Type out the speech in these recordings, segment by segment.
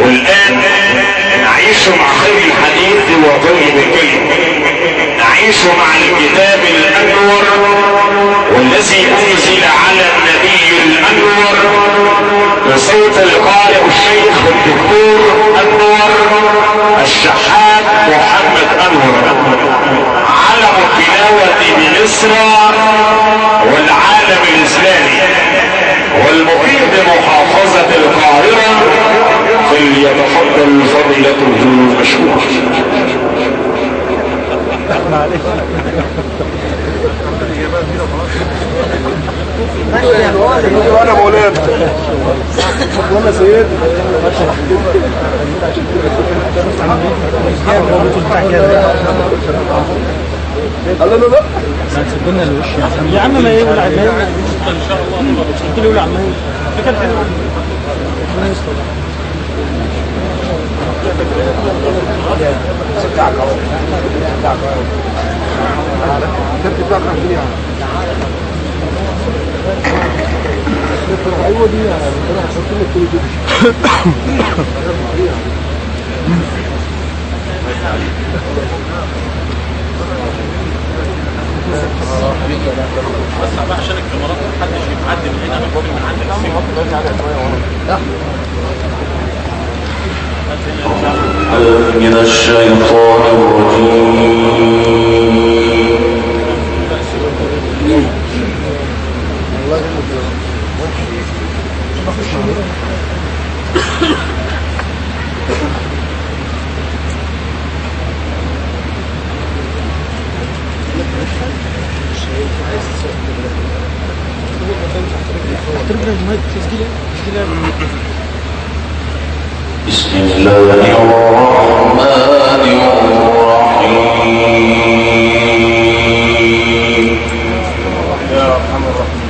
والآن نعيش مع خير الحديث وطيب الكلم، نعيش مع الكتاب الأنور والذي أنزل على النبي الأنور بصوت القارئ الشيخ الدكتور أنور الشحات محمد أنور، علم التلاوة بمصر والعالم الإسلامي والمقيم بمحافظة القاهرة، فليتفضل فضيلته مشكور. وانا مولانا وانا سيد الله لا لا سيبنا الوش يا عم ما يقول على الماء ان شاء الله قلت له يقول على الماء فكان حلو ايوه دي انا هحط لك كل دي بس عشان الكاميرات محدش يعدي من هنا من الراجل من عندك من الشيطان الرجيم. بسم الله الرحمن الرحيم. يا ارحم الراحمين.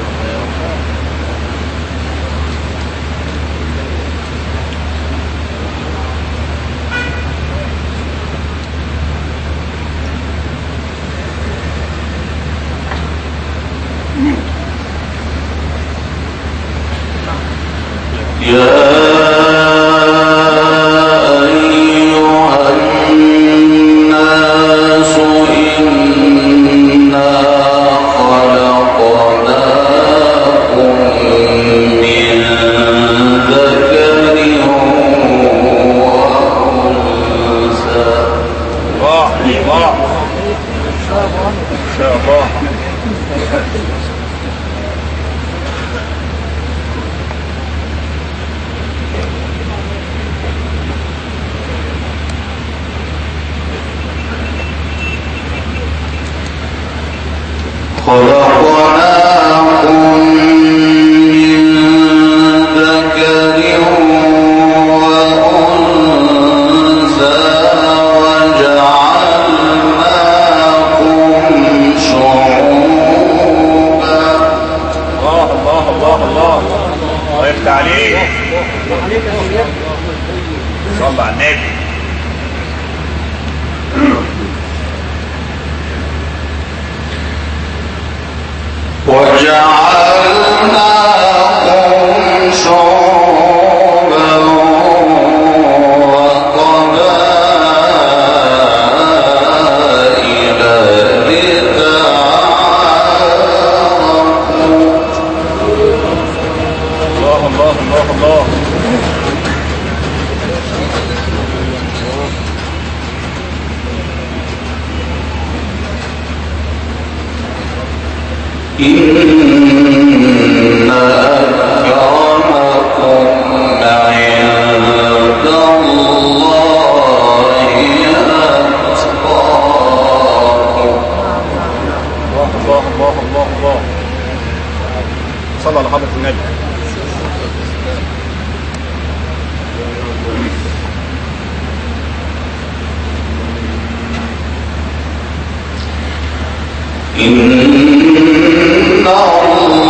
إن الله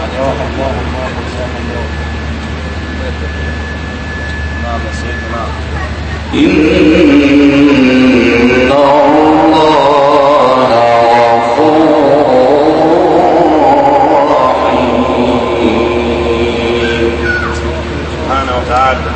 نعم يا سيدي نعم. إن الله غفور رحيم سبحانه وتعالى.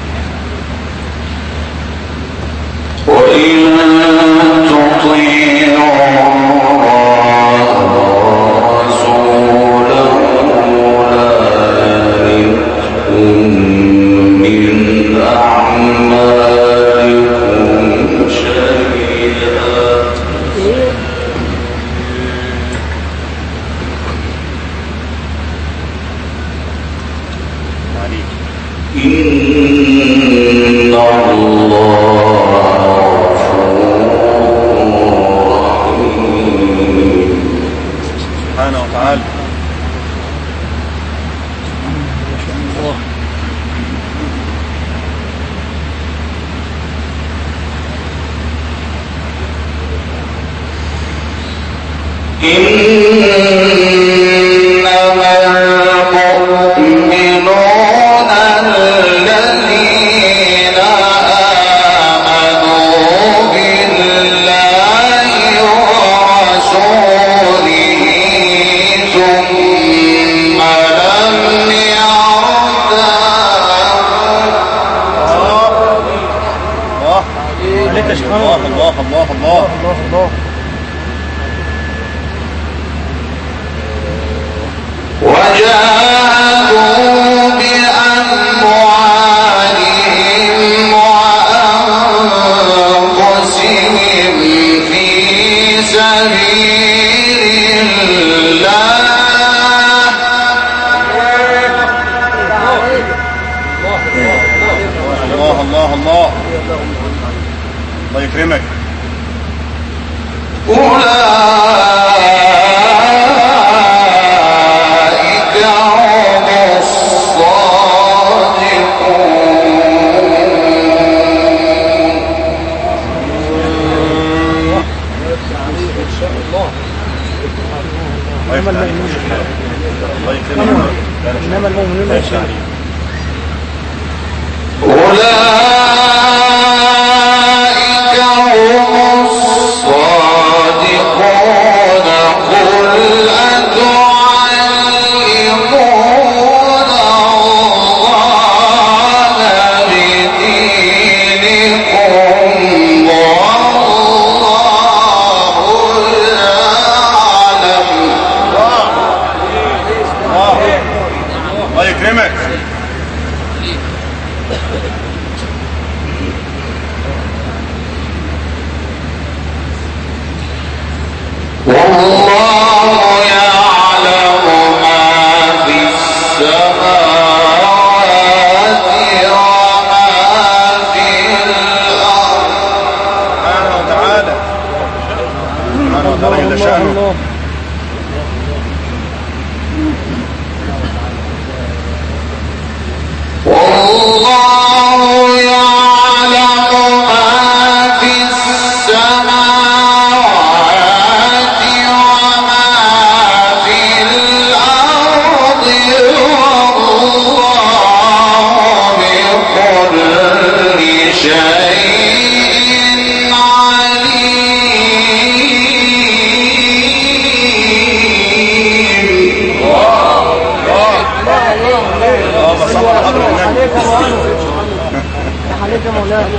وإن تطيعوا إنما المؤمنون الذين آمنوا بالله ورسوله ثم لم الله الله الله الله الله. وجاهدوا بأموالهم وأنفسهم في سبيل الله الله الله الله. الله يكرمك. أولئك هم الصادقون. إنما المؤمنون أولئك هم الصادقون. قل أتعلمون الله بدينكم والله يعلم. الله يكرمك. والله يعلم ما في السماوات وما في الأرض. سبحانه وتعالى. سبحانه وتعالى جل شأنه. والله يعلم ما في السماوات وما في الأرض والله بكل شيء عليم. عليك يا مولانا.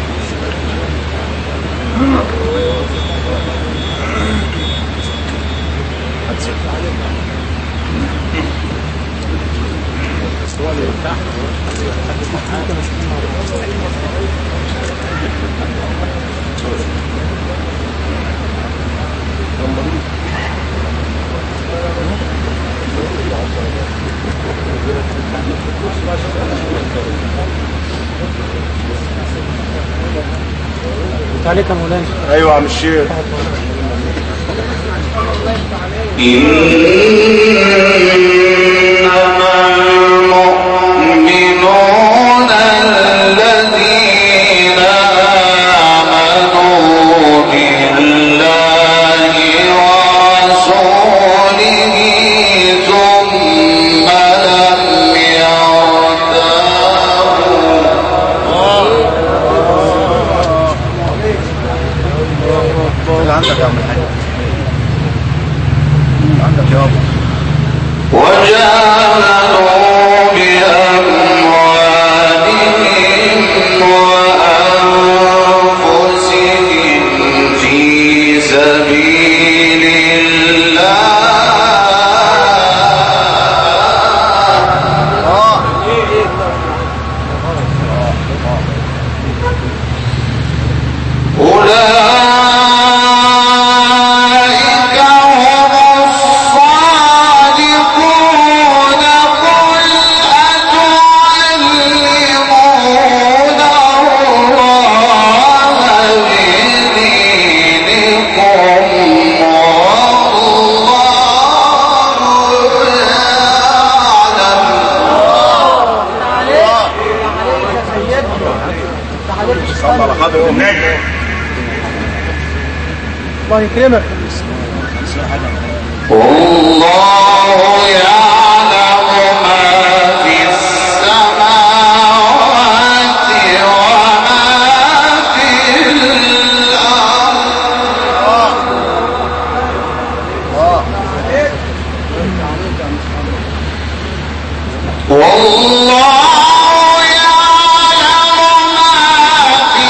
عليك يا مولانا. ايوه يا عم الشيخ. إنما المؤمنون الذين آمنوا بالله ورسوله ثم لم يرتابوا. اللي عندك يا عم الحاج. عندك يا ابو. وجاهدوا بأموالهم وأنفسهم في سبيل الله. أولئك هم الصادقون. قل أتعلمون الله بدينكم والله يعلم. صلى على حضرة النبي. الله يكرمك. والله يعلم ما في السماوات وما في الأرض والله يعلم ما في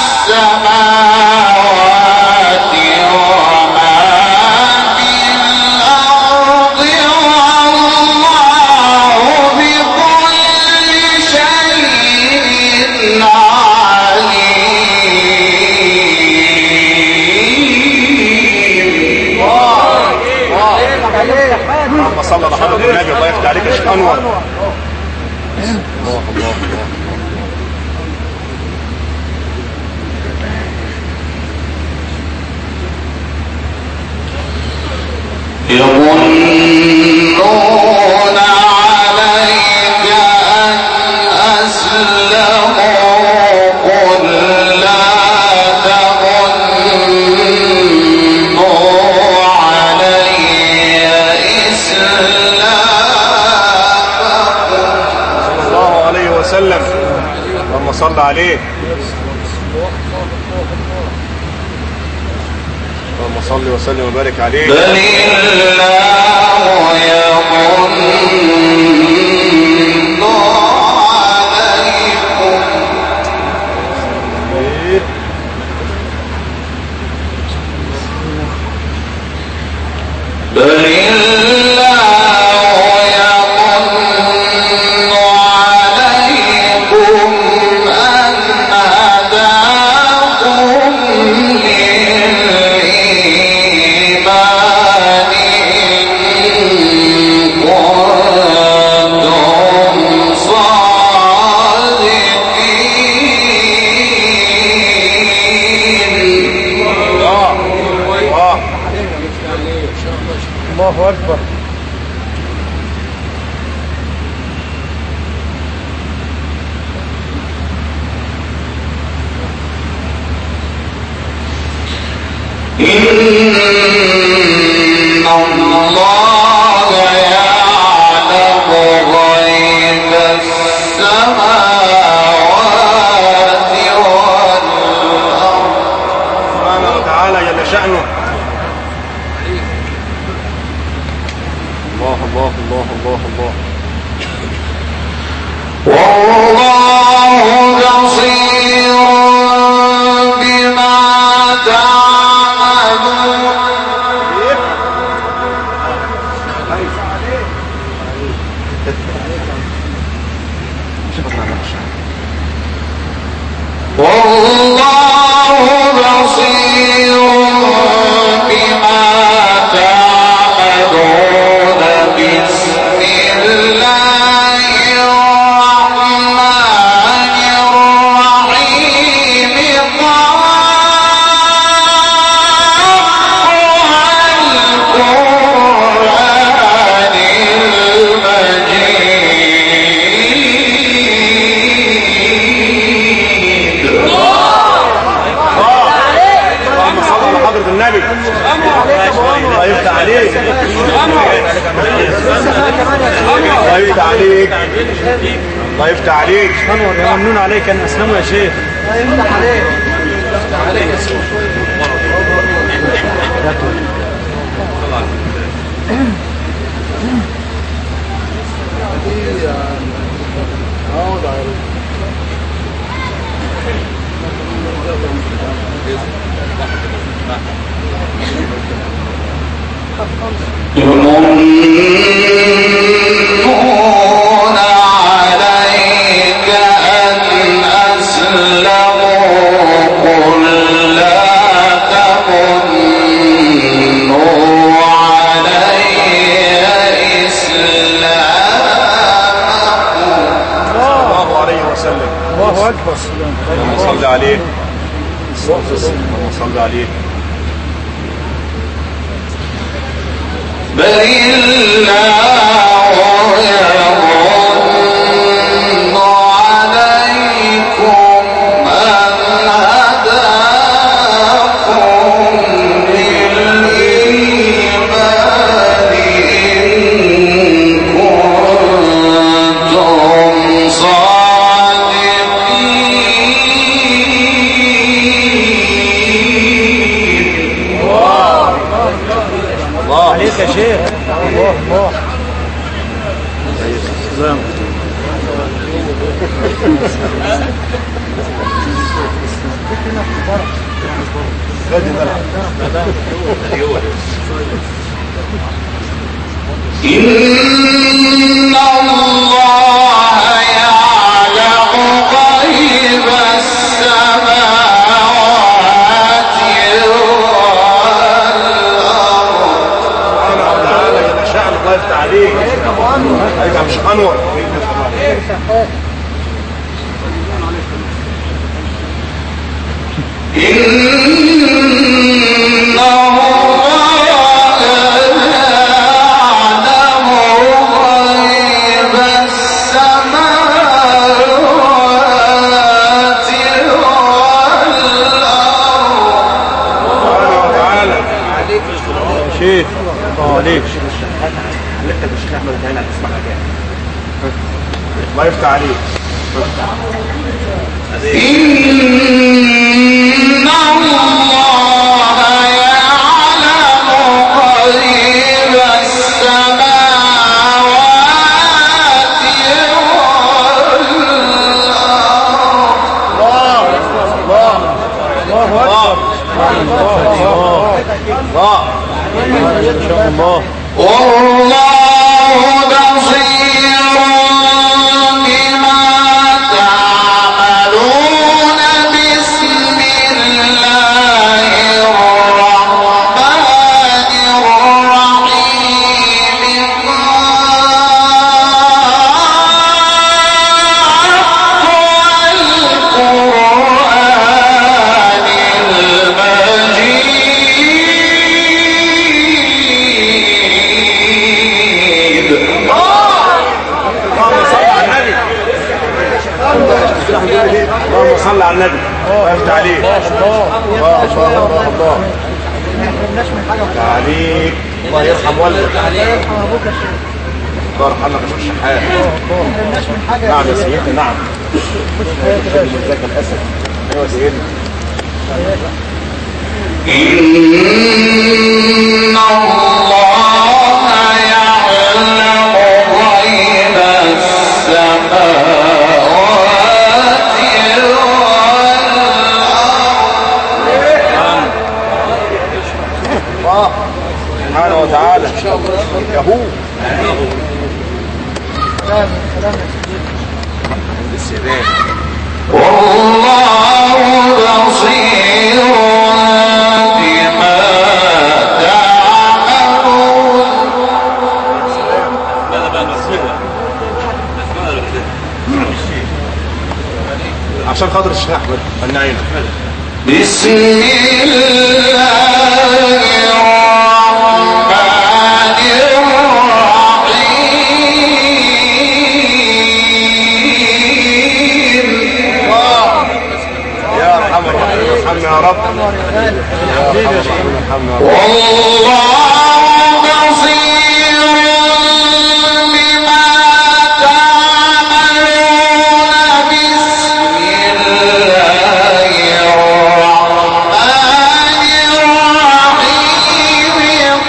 السماوات وما في الأرض والله بكل شيء عليم. اللهم صل على حضرة النبي. الله يفتح عليك يا شيخ انور. الله الله الله. يمنون عليك أن أسلموا قل لا تمنوا علي إسلامكم. صلى الله عليه وسلم. اللهم صل عليه. اللهم صل وسلم وبارك عليه. بل الله يمن عليكم بل الله يمن عليكم أن هداكم للإيمان إن كنتم صادقين. الله أكبر. إن الله يعلم غيب السماوات والأرض. سبحانه وتعالى جل شأنه. الله الله الله الله الله. والله بصير بما تعملون. والله بصير بما تعملون. بسم الله الرحمن الرحيم. والقرآن المجيد. اللهم صل على حضرة النبي. الله يفتح عليك. الله يفتح عليك. الله يفتح عليك. أنور يمنون عليك أن أسلموا يا شيخ. يمنون عليك أن أسلموا قل لا تمنوا علي إسلامكم. الله عليه وسلم. الله أكبر. اللهم صل عليه. اللهم صل عليه. بل الله يمن عليكم أن هداكم للإيمان الله عليك يا شيخ. الله الله. سلام. إن الله يعلم غيب السماوات والأرض. شعر الله يفتح عليك. أيوة مش أنور. شيخ عليك. الله يفتح عليك. إن الله يعلم غيب السماوات والأرض. والله بصير بما تعملون. بسم الله الرحمن الرحيم. والقرآن المجيد. اللهم صل على النبي. الله يفتح عليك. الله يفتح عليك. الله يرحم والدك. الله يرحمك يا الشحات. نعم يا سيدنا. نعم. ذاك الاسد. ايوه يا سيدنا. إن الله يعلم غيب السماوات والأرض. سبحانه وتعالى. يهو. والله بصير بما تعملون. عشان خاطر الشيخ احمد النعيمه. بسم الله الرحمن الرحيم. يا ارحم الراحمين ارحمنا يا رب. والله بصير بما تعملون. بسم الله الرحمن الرحيم.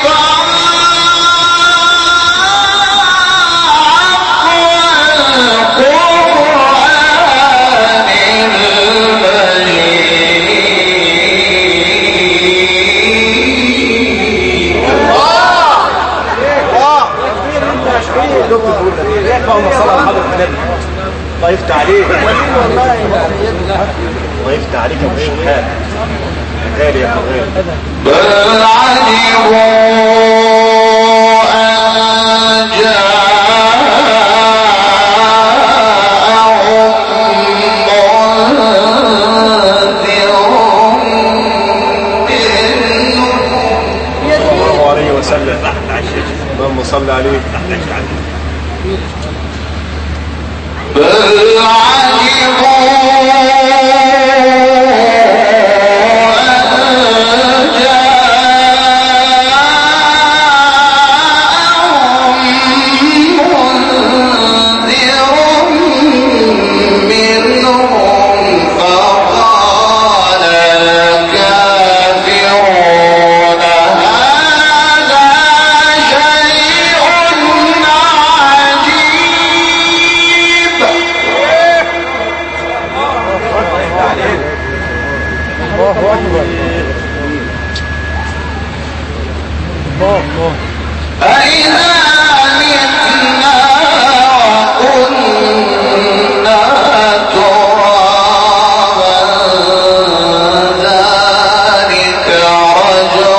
اللهم صل على حضرة النبي. الله يفتح عليك. الله يفتح عليك يا ابو الشحات. غالي يا ابو غالي. بل عجبوا أن جاءهم منذر صلى الله عليه وسلم. اللهم صل عليه. بل عجبوا أإذا متنا وكنا ترابا ذلك رجع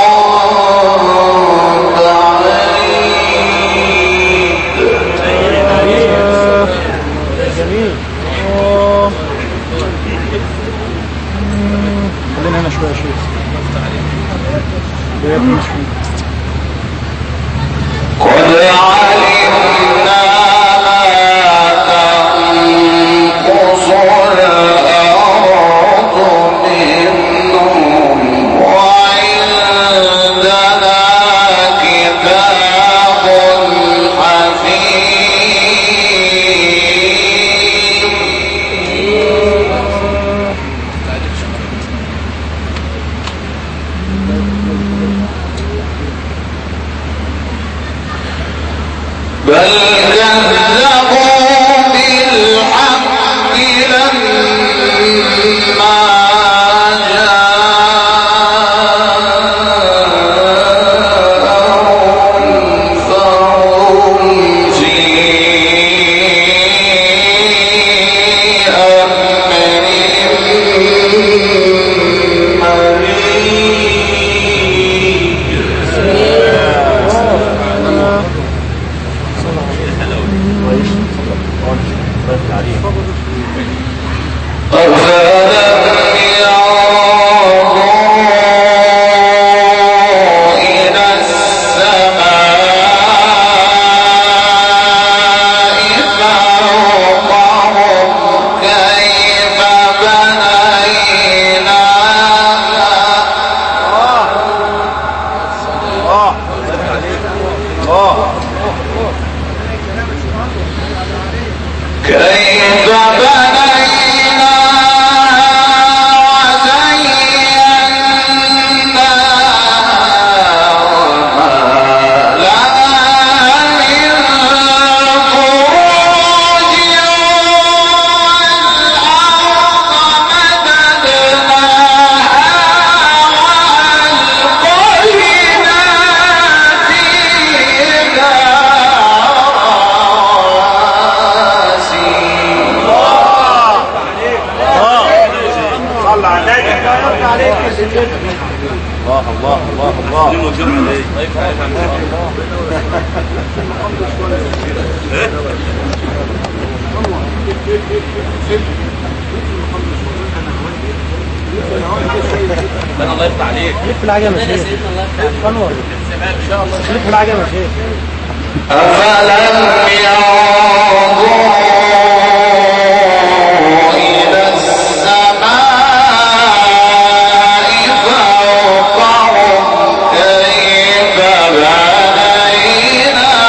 جميل. خلينا هنا شوية شيء. قد علمنا ما تنقص الأرض منهم وعندنا كتاب بل كذبوا بالحق لما جاءهم فهم في أمر كيف بنينا وزينا وما لها من فروج والأرض مددناها وألقينا فيها الله الله الله الله يفتح عليك. لف العجمة شيخ. انور. لف العجمة شيخ. أفلم ينظروا إلى السماء فوقهم كيف بنيناها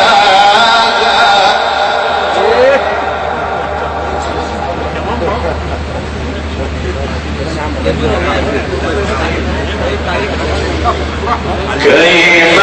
كيف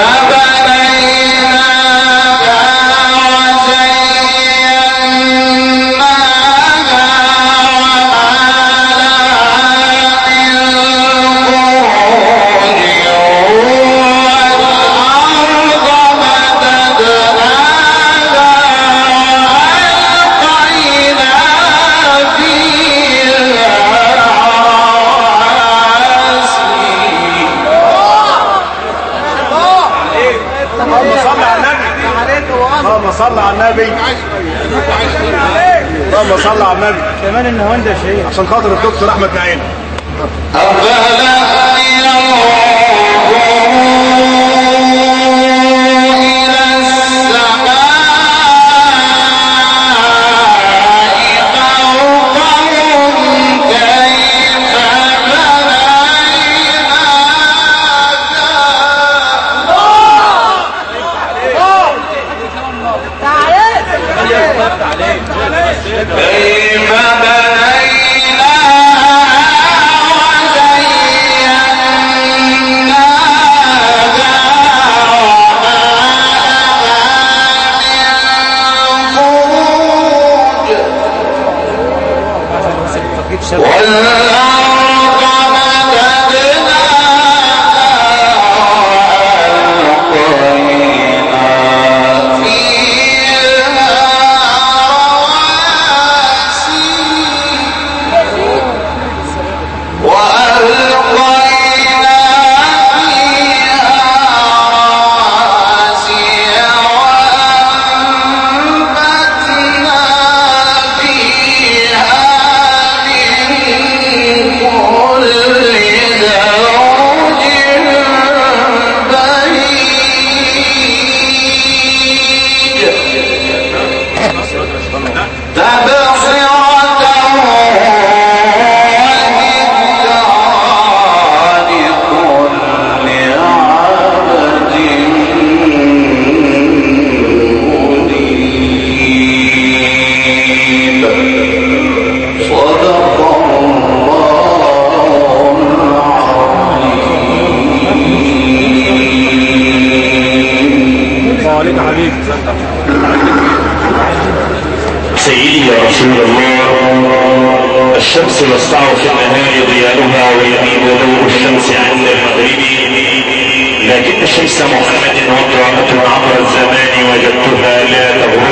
صل على النبي. اللهم صل على النبي. كمان النهاوند يا شيخ عشان خاطر الدكتور احمد نعيم. كيف بنينا وزينا عليك يا حبيبي. سيدي يا رسول الله، الشمس يسطع في النهار ضياؤها ويميل ضوء الشمس عند المغرب، لكن شمس محمد وامرأة عبر الزمان وجدتها لا تغرب.